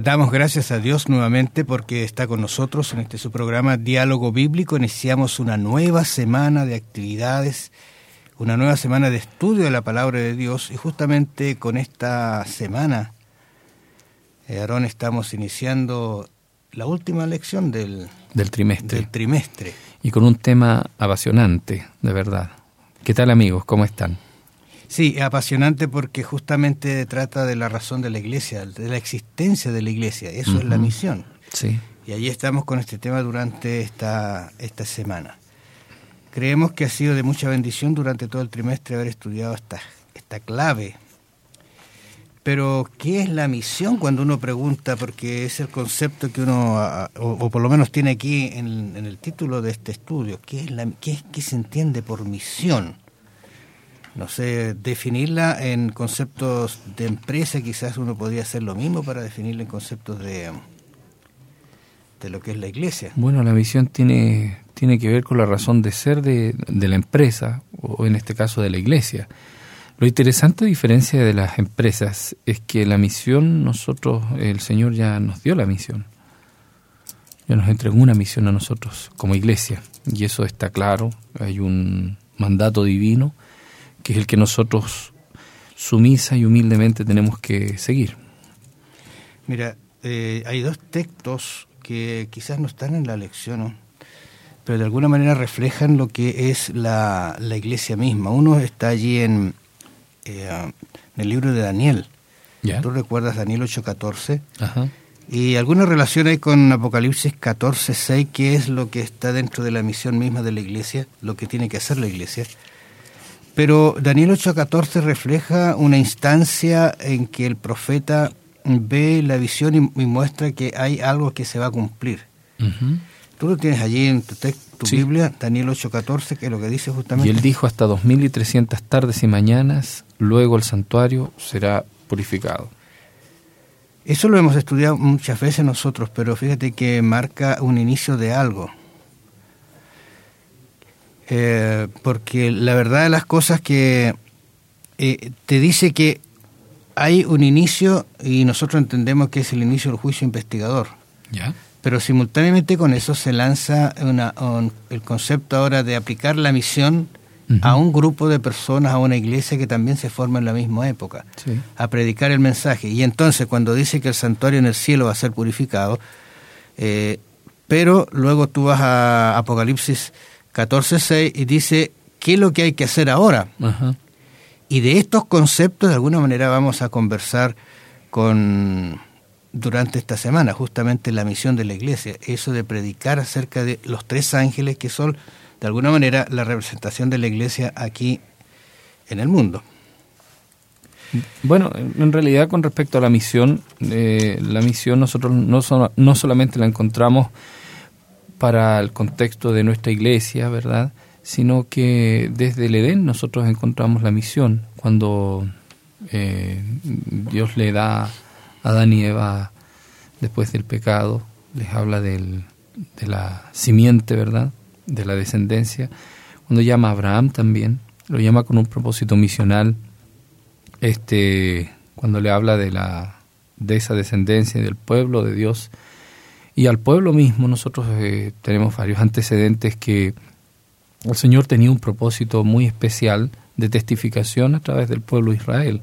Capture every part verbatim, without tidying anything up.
Damos gracias a Dios nuevamente porque está con nosotros en este su programa Diálogo Bíblico. Iniciamos una nueva semana de actividades, una nueva semana de estudio de la Palabra de Dios, y justamente con esta semana, eh, Aarón, estamos iniciando la última lección del, del trimestre. del trimestre. Y con un tema apasionante, de verdad. ¿Qué tal, amigos? ¿Cómo están? Sí, apasionante porque justamente trata de la razón de la iglesia, de la existencia de la iglesia. Eso uh-huh. es la misión. Sí. Y allí estamos con este tema durante esta, esta semana. Creemos que ha sido de mucha bendición durante todo el trimestre haber estudiado esta, esta clave. Pero, ¿qué es la misión cuando uno pregunta? Porque es el concepto que uno, o, o por lo menos tiene aquí en, en el título de este estudio. ¿Qué es la, qué, qué se entiende por misión? No sé, definirla en conceptos de empresa, quizás uno podría hacer lo mismo para definirla en conceptos de, de lo que es la iglesia. Bueno, la misión tiene, tiene que ver con la razón de ser de, de la empresa, o en este caso de la iglesia. Lo interesante, a diferencia de las empresas, es que la misión, nosotros, el Señor ya nos dio la misión. Ya nos entregó una misión a nosotros como iglesia, y eso está claro. Hay un mandato divino que es el que nosotros sumisa y humildemente tenemos que seguir. Mira, eh, hay dos textos que quizás no están en la lección, ¿no? Pero de alguna manera reflejan lo que es la, la iglesia misma. Uno está allí en, eh, en el libro de Daniel. ¿Ya? ¿Tú recuerdas Daniel ocho catorce? Ajá. Y alguna relación hay con Apocalipsis catorce seis, que es lo que está dentro de la misión misma de la iglesia, lo que tiene que hacer la iglesia. Pero Daniel ocho catorce refleja una instancia en que el profeta ve la visión y, y muestra que hay algo que se va a cumplir. Uh-huh. Tú lo tienes allí en tu, te- tu sí. Biblia, Daniel ocho catorce, que es lo que dice justamente. Y él dijo: hasta dos mil y trescientas tardes y mañanas, luego el santuario será purificado. Eso lo hemos estudiado muchas veces nosotros, pero fíjate que marca un inicio de algo. Eh, porque la verdad de las cosas que eh, te dice que hay un inicio y nosotros entendemos que es el inicio del juicio investigador. ¿Ya? Pero simultáneamente con eso se lanza una, un, el concepto ahora de aplicar la misión uh-huh. a un grupo de personas, a una iglesia que también se forma en la misma época, sí. a predicar el mensaje. Y entonces cuando dice que el santuario en el cielo va a ser purificado, eh, pero luego tú vas a Apocalipsis catorce seis y dice qué es lo que hay que hacer ahora. Ajá. Y de estos conceptos de alguna manera vamos a conversar con durante esta semana, justamente la misión de la iglesia, eso de predicar acerca de los tres ángeles que son de alguna manera la representación de la iglesia aquí en el mundo. Bueno, en realidad con respecto a la misión, eh, la misión nosotros no, so, no solamente la encontramos para el contexto de nuestra iglesia, ¿verdad?, sino que desde el Edén nosotros encontramos la misión. Cuando eh, Dios le da a Adán y Eva, después del pecado, les habla del, de la simiente, ¿verdad?, de la descendencia. Cuando llama a Abraham también, lo llama con un propósito misional. Este, cuando le habla de, la, de esa descendencia y del pueblo de Dios, y al pueblo mismo, nosotros eh, tenemos varios antecedentes que el Señor tenía un propósito muy especial de testificación a través del pueblo de Israel.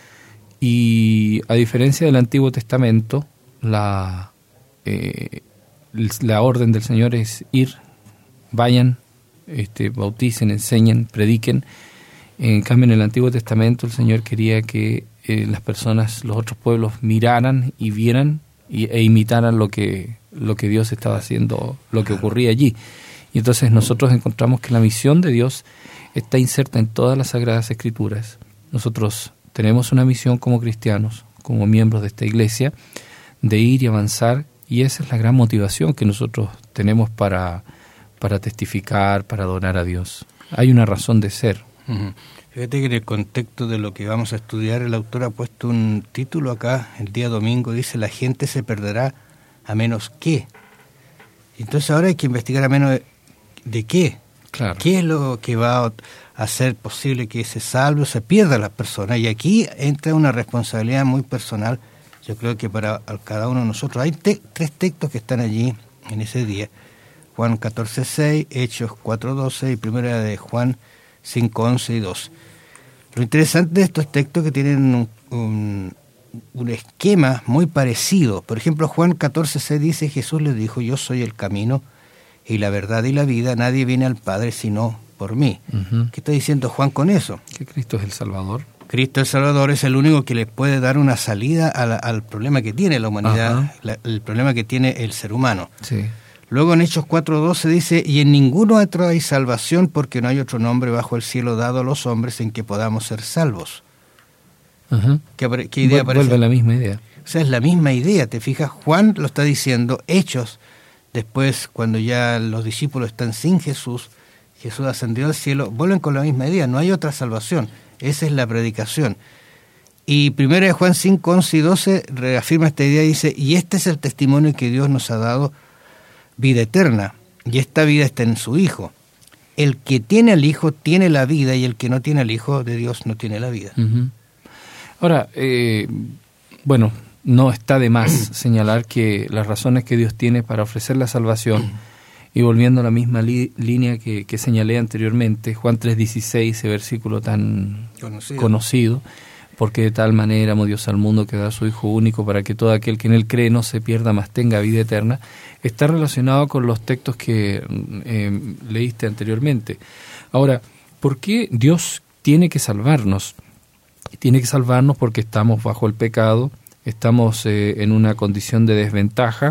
Y a diferencia del Antiguo Testamento, la, eh, la orden del Señor es ir, vayan, este, bauticen, enseñen, prediquen. En cambio, en el Antiguo Testamento el Señor quería que eh, las personas, los otros pueblos, miraran y vieran y, e imitaran lo que lo que Dios estaba haciendo, lo que ocurría allí. Y entonces nosotros encontramos que la misión de Dios está inserta en todas las Sagradas Escrituras. Nosotros tenemos una misión como cristianos, como miembros de esta iglesia, de ir y avanzar, y esa es la gran motivación que nosotros tenemos para, para testificar, para adorar a Dios. Hay una razón de ser. Uh-huh. Fíjate que en el contexto de lo que vamos a estudiar, el autor ha puesto un título acá, el día domingo, dice: la gente se perderá a menos que. Entonces ahora hay que investigar a menos de, de qué. Claro. ¿Qué es lo que va a hacer posible que se salve o se pierda la persona? Y aquí entra una responsabilidad muy personal Yo creo que para cada uno de nosotros hay te- tres textos que están allí en ese día. Juan catorce seis, Hechos cuatro doce y primera de Juan cinco once y dos. Lo interesante de estos textos es que tienen un, un, un esquema muy parecido. Por ejemplo, Juan catorce seis dice, Jesús les dijo, yo soy el camino y la verdad y la vida, nadie viene al Padre sino por mí. Uh-huh. ¿Qué está diciendo Juan con eso? Que Cristo es el Salvador. Cristo el Salvador es el único que le puede dar una salida a la, al problema que tiene la humanidad, la, el problema que tiene el ser humano. Sí. Luego en Hechos cuatro doce dice, y en ninguno otro hay salvación porque no hay otro nombre bajo el cielo dado a los hombres en que podamos ser salvos. Uh-huh. ¿Qué, qué idea Vu- parece? Vuelve la misma idea. O sea, es la misma idea, ¿te fijas? Juan lo está diciendo, Hechos, después cuando ya los discípulos están sin Jesús, Jesús ascendió al cielo, vuelven con la misma idea, no hay otra salvación. Esa es la predicación. Y primera de Juan cinco once y doce reafirma esta idea y dice, y este es el testimonio que Dios nos ha dado, vida eterna, y esta vida está en su Hijo. El que tiene al Hijo tiene la vida, y el que no tiene al Hijo de Dios no tiene la vida. Uh-huh. Ahora, eh, bueno, no está de más señalar que las razones que Dios tiene para ofrecer la salvación, y volviendo a la misma li- línea que, que señalé anteriormente, Juan tres dieciséis, ese versículo tan conocido. conocido, porque de tal manera amó Dios al mundo que da a su Hijo único para que todo aquel que en él cree no se pierda, mas tenga vida eterna, está relacionado con los textos que eh, leíste anteriormente. Ahora, ¿por qué Dios tiene que salvarnos? Tiene que salvarnos porque estamos bajo el pecado, estamos eh, en una condición de desventaja,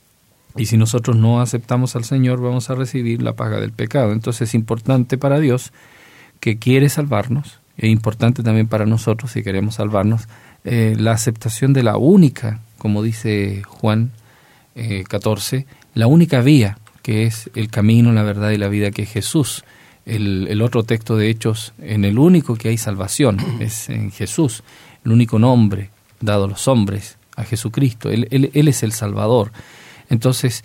y si nosotros no aceptamos al Señor, vamos a recibir la paga del pecado. Entonces es importante para Dios, que quiere salvarnos, es importante también para nosotros, si queremos salvarnos, eh, la aceptación de la única, como dice Juan eh, catorce, la única vía, que es el camino, la verdad y la vida, que es Jesús. El, el otro texto de Hechos, en el único que hay salvación, es en Jesús, el único nombre dado a los hombres, a Jesucristo. Él, él, él es el Salvador. Entonces,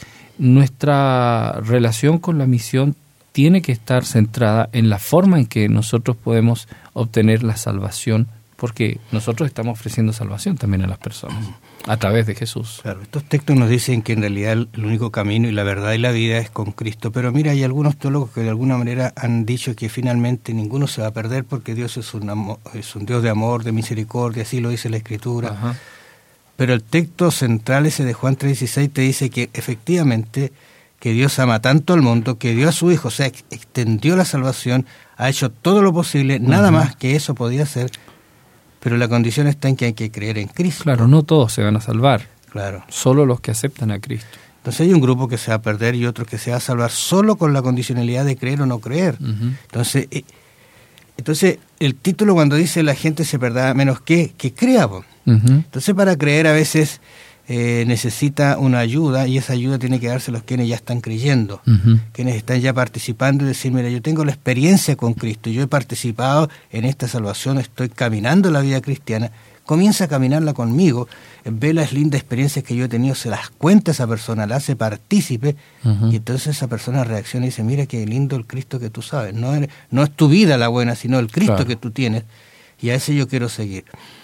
nuestra relación con la misión tiene que estar centrada en la forma en que nosotros podemos obtener la salvación, porque nosotros estamos ofreciendo salvación también a las personas, a través de Jesús. Claro, estos textos nos dicen que en realidad el único camino y la verdad y la vida es con Cristo, pero mira, hay algunos teólogos que de alguna manera han dicho que finalmente ninguno se va a perder porque Dios es un, amor, es un Dios de amor, de misericordia, así lo dice la Escritura. Ajá. Pero el texto central ese de Juan tres dieciséis te dice que efectivamente que Dios ama tanto al mundo, que dio a su Hijo, o sea, extendió la salvación, ha hecho todo lo posible, uh-huh. nada más que eso podía hacer, pero la condición está en que hay que creer en Cristo. Claro, no todos se van a salvar, claro, solo los que aceptan a Cristo. Entonces hay un grupo que se va a perder y otro que se va a salvar solo con la condicionalidad de creer o no creer. Uh-huh. Entonces, eh, entonces el título cuando dice la gente se perderá menos que, que crea. Uh-huh. Entonces para creer a veces eh, necesita una ayuda y esa ayuda tiene que darse a los quienes ya están creyendo, uh-huh. quienes están ya participando y decir, mira, yo tengo la experiencia con Cristo, yo he participado en esta salvación, estoy caminando la vida cristiana, comienza a caminarla conmigo, ve las lindas experiencias que yo he tenido, se las cuenta a esa persona, la hace partícipe, uh-huh. y entonces esa persona reacciona y dice, mira qué lindo el Cristo que tú sabes, no, eres, no es tu vida la buena, sino el Cristo claro. que tú tienes, y a ese yo quiero seguir.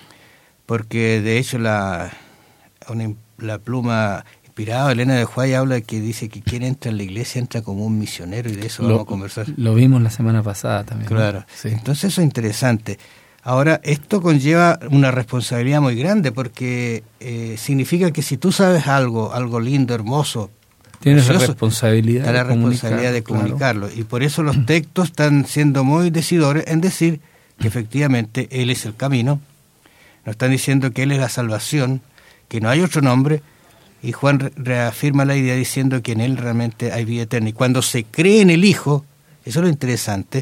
Porque de hecho la, una, la pluma inspirada, Elena de White, habla que dice que quien entra en la iglesia entra como un misionero, y de eso lo, vamos a conversar. Lo vimos la semana pasada también. Claro, ¿no? Sí. Entonces eso es interesante. Ahora, esto conlleva una responsabilidad muy grande porque eh, significa que si tú sabes algo, algo lindo, hermoso, tienes la responsabilidad, la responsabilidad de comunicarlo. Claro. Y por eso los textos están siendo muy decidores en decir que efectivamente Él es el camino. Nos están diciendo que Él es la salvación, que no hay otro nombre. Y Juan re- reafirma la idea diciendo que en Él realmente hay vida eterna. Y cuando se cree en el Hijo, eso es lo interesante,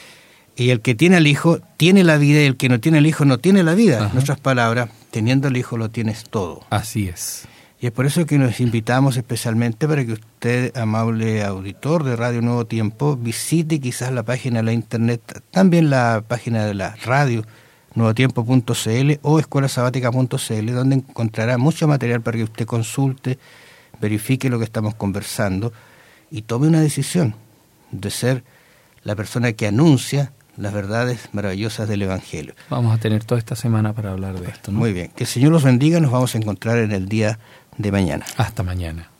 y el que tiene al Hijo tiene la vida, y el que no tiene al Hijo no tiene la vida. Ajá. En otras palabras, teniendo al Hijo lo tienes todo. Así es. Y es por eso que nos invitamos especialmente para que usted, amable auditor de Radio Nuevo Tiempo, visite quizás la página de la internet, también la página de la radio, nuevo tiempo punto c l o escuela sabática punto c l, donde encontrará mucho material para que usted consulte, verifique lo que estamos conversando y tome una decisión de ser la persona que anuncia las verdades maravillosas del Evangelio. Vamos a tener toda esta semana para hablar de esto, ¿no? Muy bien. Que el Señor los bendiga. Nos vamos a encontrar en el día de mañana. Hasta mañana.